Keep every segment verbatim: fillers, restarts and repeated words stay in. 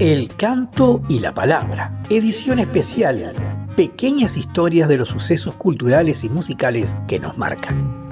El canto y la palabra, edición especial, pequeñas historias de los sucesos culturales y musicales que nos marcan.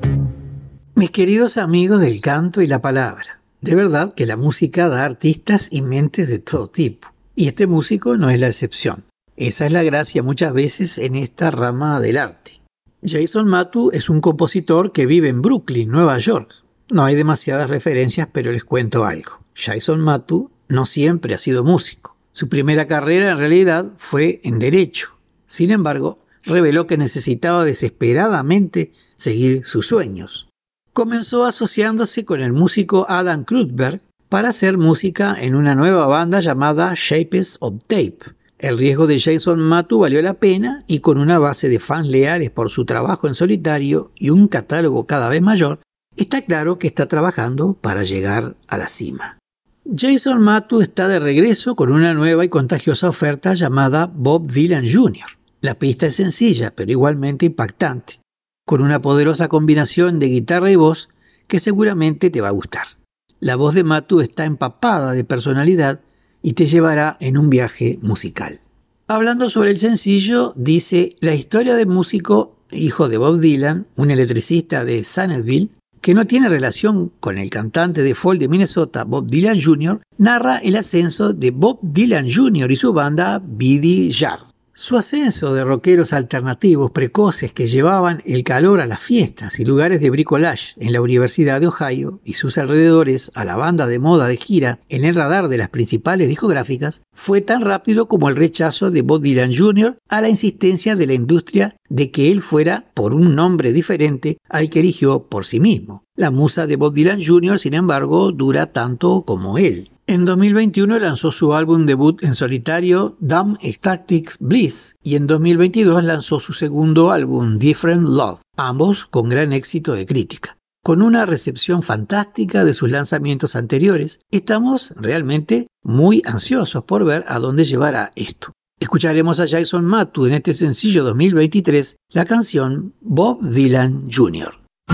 Mis queridos amigos del canto y la palabra, de verdad que la música da artistas y mentes de todo tipo, y este músico no es la excepción. Esa es la gracia muchas veces en esta rama del arte. Jason Matu es un compositor que vive en Brooklyn, Nueva York. No hay demasiadas referencias, pero les cuento algo. Jason Matu no siempre ha sido músico. Su primera carrera en realidad fue en Derecho. Sin embargo, reveló que necesitaba desesperadamente seguir sus sueños. Comenzó asociándose con el músico Adam Krutberg para hacer música en una nueva banda llamada Shapes of Tape. El riesgo de Jason Matu valió la pena y con una base de fans leales por su trabajo en solitario y un catálogo cada vez mayor, está claro que está trabajando para llegar a la cima. Jason Matu está de regreso con una nueva y contagiosa oferta llamada Bob Dylan junior La pista es sencilla, pero igualmente impactante, con una poderosa combinación de guitarra y voz que seguramente te va a gustar. La voz de Matu está empapada de personalidad y te llevará en un viaje musical. Hablando sobre el sencillo, dice: la historia del músico, hijo de Bob Dylan, un electricista de Sannersville, que no tiene relación con el cantante de folk de Minnesota, Bob Dylan junior, narra el ascenso de Bob Dylan junior y su banda B D Yard. Su ascenso de rockeros alternativos precoces que llevaban el calor a las fiestas y lugares de bricolage en la Universidad de Ohio y sus alrededores a la banda de moda de gira en el radar de las principales discográficas fue tan rápido como el rechazo de Bob Dylan junior a la insistencia de la industria de que él fuera por un nombre diferente al que eligió por sí mismo. La musa de Bob Dylan junior, sin embargo, dura tanto como él. En dos mil veintiuno lanzó su álbum debut en solitario, Damn Ecstatic Bliss, y en dos mil veintidós lanzó su segundo álbum, Different Love, ambos con gran éxito de crítica. Con una recepción fantástica de sus lanzamientos anteriores, estamos realmente muy ansiosos por ver a dónde llevará esto. Escucharemos a Jason Matu en este sencillo dos mil veintitrés, la canción Bob Dylan junior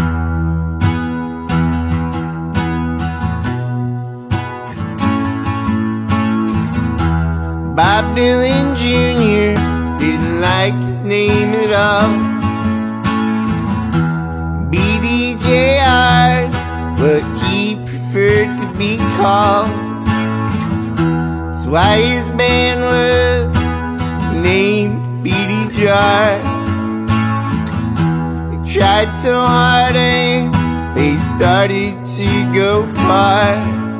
Bob Dylan junior didn't like his name at all. B D J R's what he preferred to be called. That's why his band was named B D Jar. They tried so hard and they started to go far.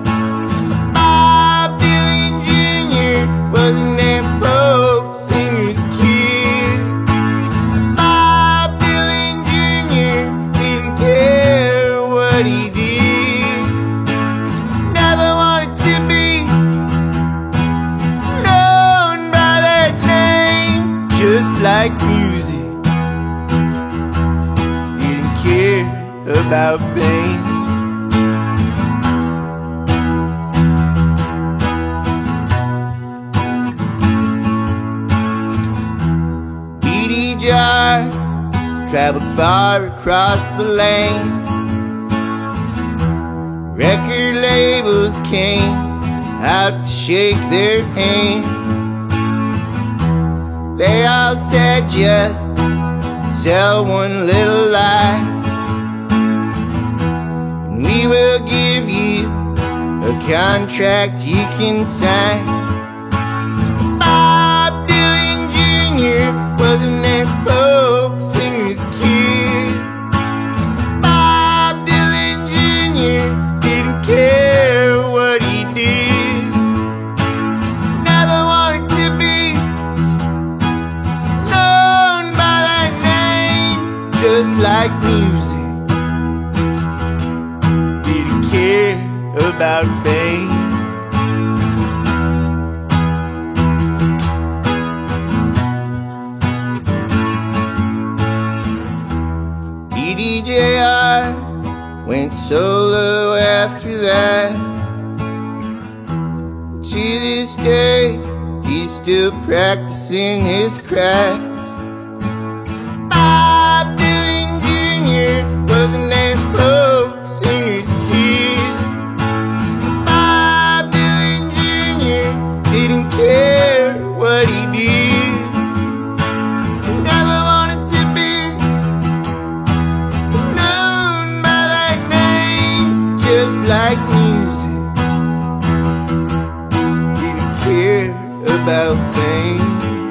Wasn't that folk singer's kid? Bob Dylan junior didn't care what he did. Never wanted to be known by that name. Just like music, didn't care about fame. Traveled far across the land. Record labels came out to shake their hands. They all said just tell one little lie, and we will give you a contract you can sign. Bob Dylan junior wasn't that folk singer's kid. Bob Dylan junior didn't care what he did. Never wanted to be known by that name. Just like music, didn't care about fame. D J R went solo after that. To this day, he's still practicing his craft. Bob Dylan junior wasn't that folk singer's kid. Bob Dylan junior about fame.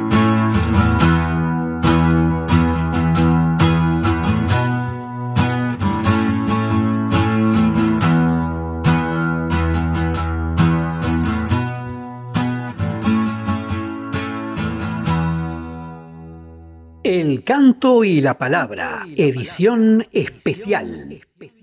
El canto y la palabra, edición especial.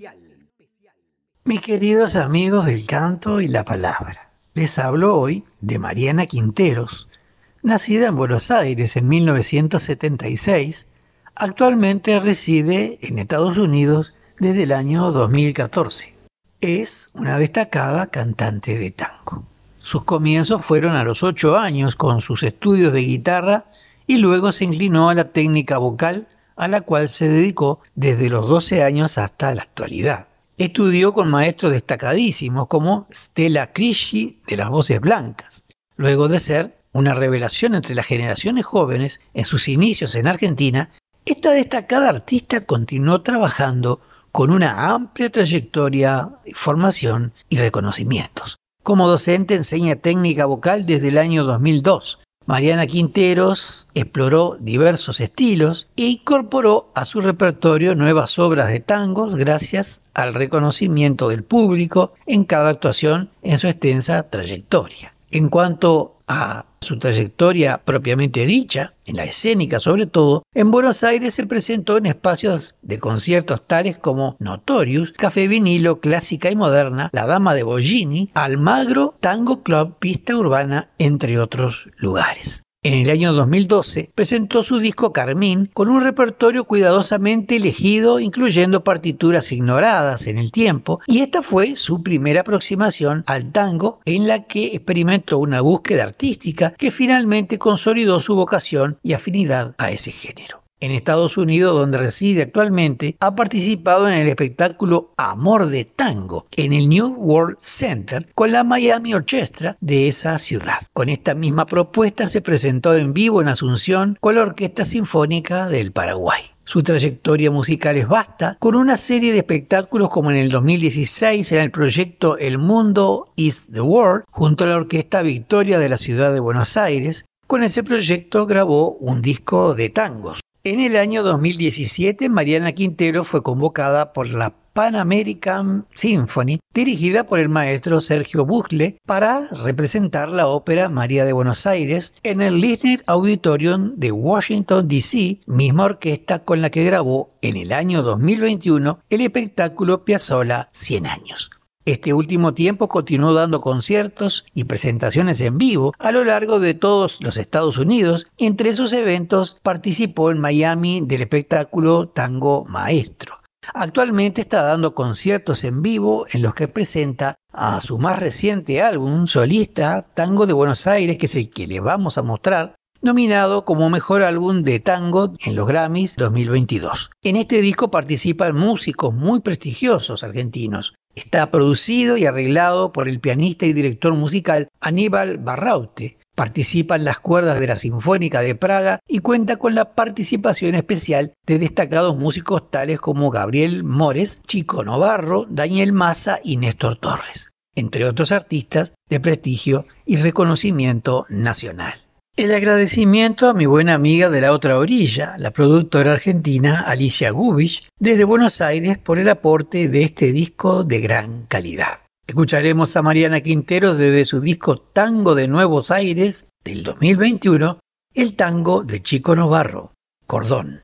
Mis queridos amigos del canto y la palabra, les hablo hoy de Mariana Quinteros, nacida en Buenos Aires en mil novecientos setenta y seis, actualmente reside en Estados Unidos desde el año dos mil catorce. Es una destacada cantante de tango. Sus comienzos fueron a los ocho años con sus estudios de guitarra y luego se inclinó a la técnica vocal, a la cual se dedicó desde los doce años hasta la actualidad. Estudió con maestros destacadísimos como Stella Crisci de las Voces Blancas. Luego de ser una revelación entre las generaciones jóvenes en sus inicios en Argentina, esta destacada artista continuó trabajando con una amplia trayectoria, formación y reconocimientos. Como docente enseña técnica vocal desde el año dos mil dos. Mariana Quinteros exploró diversos estilos e incorporó a su repertorio nuevas obras de tangos gracias al reconocimiento del público en cada actuación en su extensa trayectoria. En cuanto a su trayectoria propiamente dicha, en la escénica sobre todo, en Buenos Aires se presentó en espacios de conciertos tales como Notorious, Café Vinilo, Clásica y Moderna, La Dama de Bollini, Almagro, Tango Club, Pista Urbana, entre otros lugares. En el año dos mil doce presentó su disco Carmín con un repertorio cuidadosamente elegido, incluyendo partituras ignoradas en el tiempo, y esta fue su primera aproximación al tango, en la que experimentó una búsqueda artística que finalmente consolidó su vocación y afinidad a ese género. En Estados Unidos, donde reside actualmente, ha participado en el espectáculo Amor de Tango en el New World Center con la Miami Orchestra de esa ciudad. Con esta misma propuesta se presentó en vivo en Asunción con la Orquesta Sinfónica del Paraguay. Su trayectoria musical es vasta, con una serie de espectáculos como en el dos mil dieciséis en el proyecto El Mundo is the World, junto a la Orquesta Victoria de la ciudad de Buenos Aires. Con ese proyecto grabó un disco de tangos. En el año dos mil diecisiete, Mariana Quinteros fue convocada por la Pan American Symphony, dirigida por el maestro Sergio Busle, para representar la ópera María de Buenos Aires en el Lisner Auditorium de Washington, D C, misma orquesta con la que grabó en el año dos mil veintiuno el espectáculo Piazzolla cien años. Este último tiempo continuó dando conciertos y presentaciones en vivo a lo largo de todos los Estados Unidos. Entre esos eventos participó en Miami del espectáculo Tango Maestro. Actualmente está dando conciertos en vivo en los que presenta a su más reciente álbum solista, Tango de Buenos Aires, que es el que le vamos a mostrar, nominado como Mejor Álbum de Tango en los Grammys dos mil veintidós. En este disco participan músicos muy prestigiosos argentinos. Está producido y arreglado por el pianista y director musical Aníbal Barraute. Participa en las cuerdas de la Sinfónica de Praga y cuenta con la participación especial de destacados músicos tales como Gabriel Mores, Chico Novarro, Daniel Massa y Néstor Torres, entre otros artistas de prestigio y reconocimiento nacional. El agradecimiento a mi buena amiga de la otra orilla, la productora argentina Alicia Gubich, desde Buenos Aires, por el aporte de este disco de gran calidad. Escucharemos a Mariana Quinteros desde su disco Tango de Nuevos Aires del dos mil veintiuno, el tango de Chico Novarro, Cordón.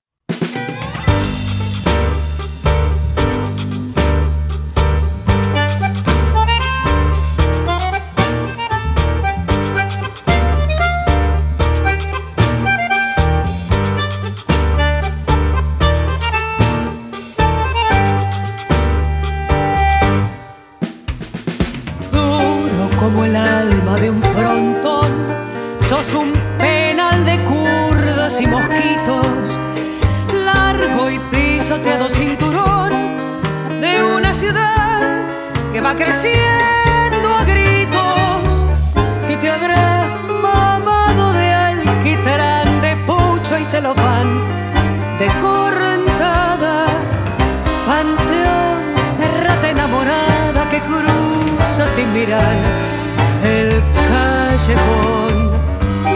Como el alma de un frontón, sos un penal de curdas y mosquitos, largo y pisoteado cinturón de una ciudad que va creciendo a gritos. Si te habrás mamado de alquitrán, de pucho y celofán, de correntada, panteón de rata enamorada que cruza sin mirar el callejón.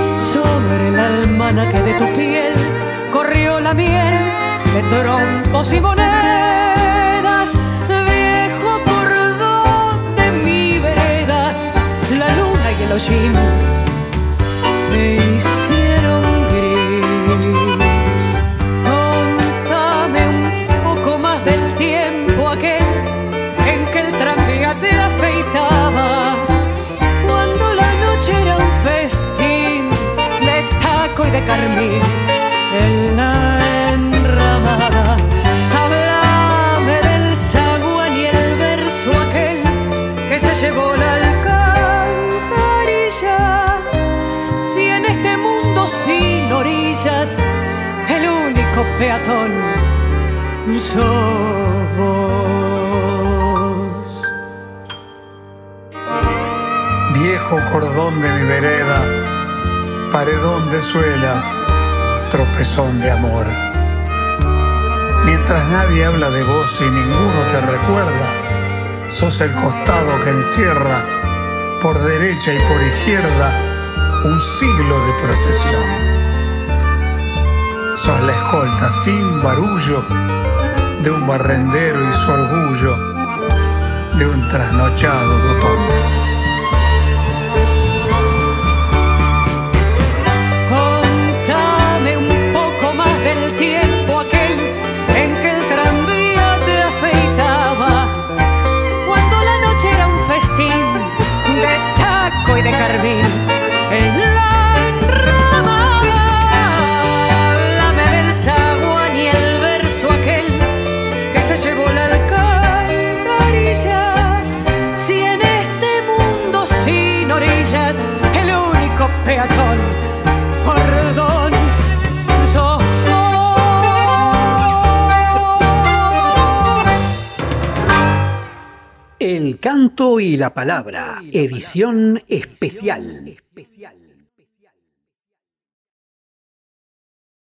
almanaque de tu piel corrió la miel de trompos y monedas. Viejo cordón de mi vereda, la luna y el hollín me hicieron gris. Contame un poco más del tiempo aquel en que el tranvía te afeitaba, cuando la noche era un festín de taco y de carmín en la enramada. Háblame del zaguán y el verso aquel que se llevó la alcantarilla. Si en este mundo sin orillas el único peatón sos vos. Viejo cordón de mi vereda, paredón de suelas, tropezón de amor. Mientras nadie habla de vos y ninguno te recuerda, sos el costado que encierra, por derecha y por izquierda, un siglo de procesión. Sos la escolta sin barullo de un barrendero y su orgullo de un trasnochado botón. Contame un poco más del tiempo aquel en que el tranvía te afeitaba, cuando la noche era un festín de taco y de carmín en la enramada. Háblame del zaguán y el verso aquel que se llevó la alcantarilla. Si en este mundo sin orillas el único peatón cordón sos vos. El canto y la palabra, edición especial.